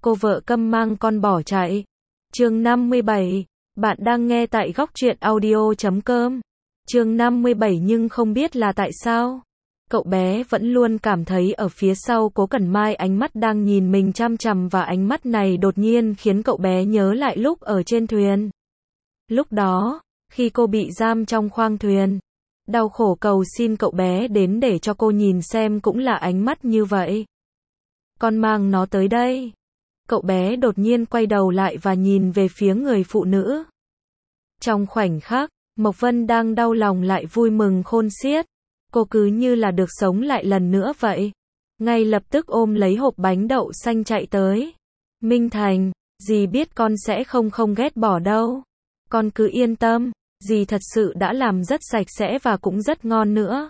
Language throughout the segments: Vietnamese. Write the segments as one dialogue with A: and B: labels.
A: Cô vợ câm mang con bỏ chạy. Chương 57. Bạn đang nghe tại góc truyện audio.com. Chương 57 nhưng không biết là tại sao. Cậu bé vẫn luôn cảm thấy ở phía sau Cố Cẩn Mai ánh mắt đang nhìn mình chằm chằm và ánh mắt này đột nhiên khiến cậu bé nhớ lại lúc ở trên thuyền. Lúc đó, khi cô bị giam trong khoang thuyền, đau khổ cầu xin cậu bé đến để cho cô nhìn xem cũng là ánh mắt như vậy. Con mang nó tới đây. Cậu bé đột nhiên quay đầu lại và nhìn về phía người phụ nữ. Trong khoảnh khắc, Mộc Vân đang đau lòng lại vui mừng khôn xiết. Cô cứ như là được sống lại lần nữa vậy. Ngay lập tức ôm lấy hộp bánh đậu xanh chạy tới. Minh Thành, dì biết con sẽ không ghét bỏ đâu. Con cứ yên tâm, dì thật sự đã làm rất sạch sẽ và cũng rất ngon nữa.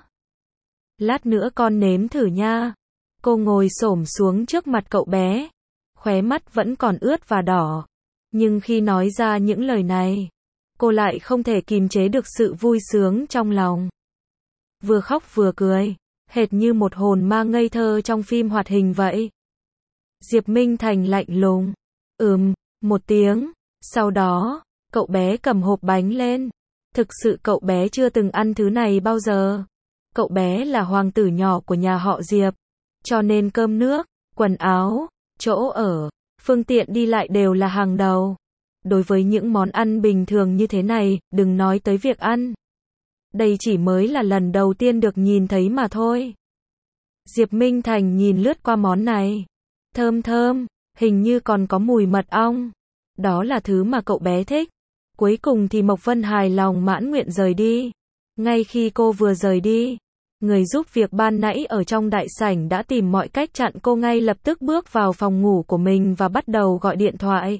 A: Lát nữa con nếm thử nha. Cô ngồi xổm xuống trước mặt cậu bé. Khóe mắt vẫn còn ướt và đỏ. Nhưng khi nói ra những lời này, cô lại không thể kìm chế được sự vui sướng trong lòng. Vừa khóc vừa cười, hệt như một hồn ma ngây thơ trong phim hoạt hình vậy. Diệp Minh Thành lạnh lùng. Một tiếng. Sau đó, cậu bé cầm hộp bánh lên. Thực sự cậu bé chưa từng ăn thứ này bao giờ. Cậu bé là hoàng tử nhỏ của nhà họ Diệp. Cho nên cơm nước, quần áo, chỗ ở, phương tiện đi lại đều là hàng đầu. Đối với những món ăn bình thường như thế này, đừng nói tới việc ăn. Đây chỉ mới là lần đầu tiên được nhìn thấy mà thôi. Diệp Minh Thành nhìn lướt qua món này. Thơm thơm, hình như còn có mùi mật ong. Đó là thứ mà cậu bé thích. Cuối cùng thì Mộc Vân hài lòng mãn nguyện rời đi. Ngay khi cô vừa rời đi, người giúp việc ban nãy ở trong đại sảnh đã tìm mọi cách chặn cô, ngay lập tức bước vào phòng ngủ của mình và bắt đầu gọi điện thoại.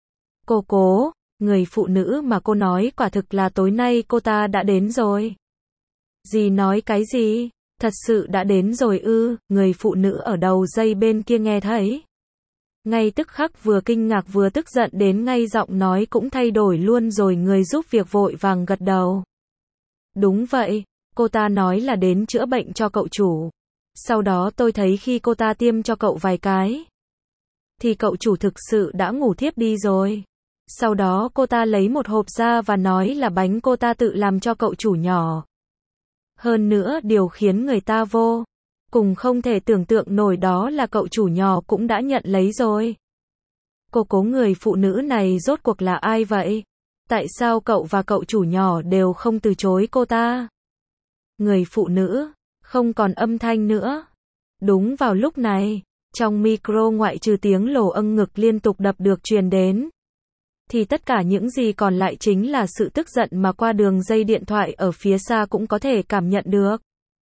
A: Cố, người phụ nữ mà cô nói quả thực là tối nay cô ta đã đến rồi. Dì nói cái gì? Thật sự đã đến rồi ư? Người phụ nữ ở đầu dây bên kia nghe thấy. Ngay tức khắc vừa kinh ngạc vừa tức giận đến ngay giọng nói cũng thay đổi luôn rồi. Người giúp việc vội vàng gật đầu. Đúng vậy, cô ta nói là đến chữa bệnh cho cậu chủ. Sau đó tôi thấy khi cô ta tiêm cho cậu vài cái, thì cậu chủ thực sự đã ngủ thiếp đi rồi. Sau đó cô ta lấy một hộp ra và nói là bánh cô ta tự làm cho cậu chủ nhỏ. Hơn nữa điều khiến người ta vô cùng không thể tưởng tượng nổi đó là cậu chủ nhỏ cũng đã nhận lấy rồi. Cố người phụ nữ này rốt cuộc là ai vậy? Tại sao cậu và cậu chủ nhỏ đều không từ chối cô ta? Người phụ nữ không còn âm thanh nữa. Đúng vào lúc này, trong micro ngoại trừ tiếng lồ âng ngực liên tục đập được truyền đến, thì tất cả những gì còn lại chính là sự tức giận mà qua đường dây điện thoại ở phía xa cũng có thể cảm nhận được.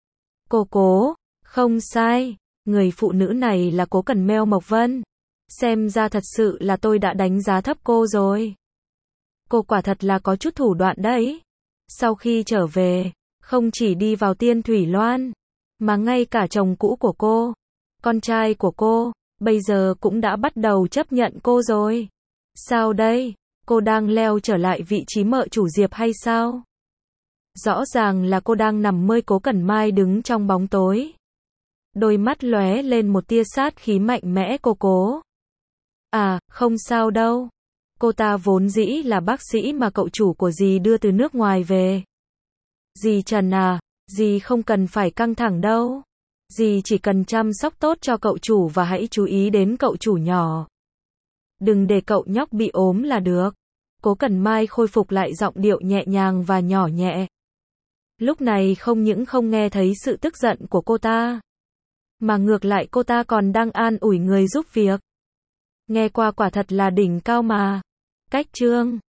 A: Cố, không sai, người phụ nữ này là Cố Cẩn Meo Mộc Vân. Xem ra thật sự là tôi đã đánh giá thấp cô rồi. Cô quả thật là có chút thủ đoạn đấy. Sau khi trở về, không chỉ đi vào Tiên Thủy Loan, mà ngay cả chồng cũ của cô, con trai của cô, bây giờ cũng đã bắt đầu chấp nhận cô rồi. Sao đây? Cô đang leo trở lại vị trí mợ chủ Diệp hay sao? Rõ ràng là cô đang nằm mơ. Cố Cẩn Mai đứng trong bóng tối. Đôi mắt lóe lên một tia sát khí mạnh mẽ. Cố. À, không sao đâu. Cô ta vốn dĩ là bác sĩ mà cậu chủ của dì đưa từ nước ngoài về. Dì Trần à, dì không cần phải căng thẳng đâu. Dì chỉ cần chăm sóc tốt cho cậu chủ và hãy chú ý đến cậu chủ nhỏ. Đừng để cậu nhóc bị ốm là được. Cố Cẩn Mai khôi phục lại giọng điệu nhẹ nhàng và nhỏ nhẹ. Lúc này không những không nghe thấy sự tức giận của cô ta, mà ngược lại cô ta còn đang an ủi người giúp việc. Nghe qua quả thật là đỉnh cao mà. Cách chương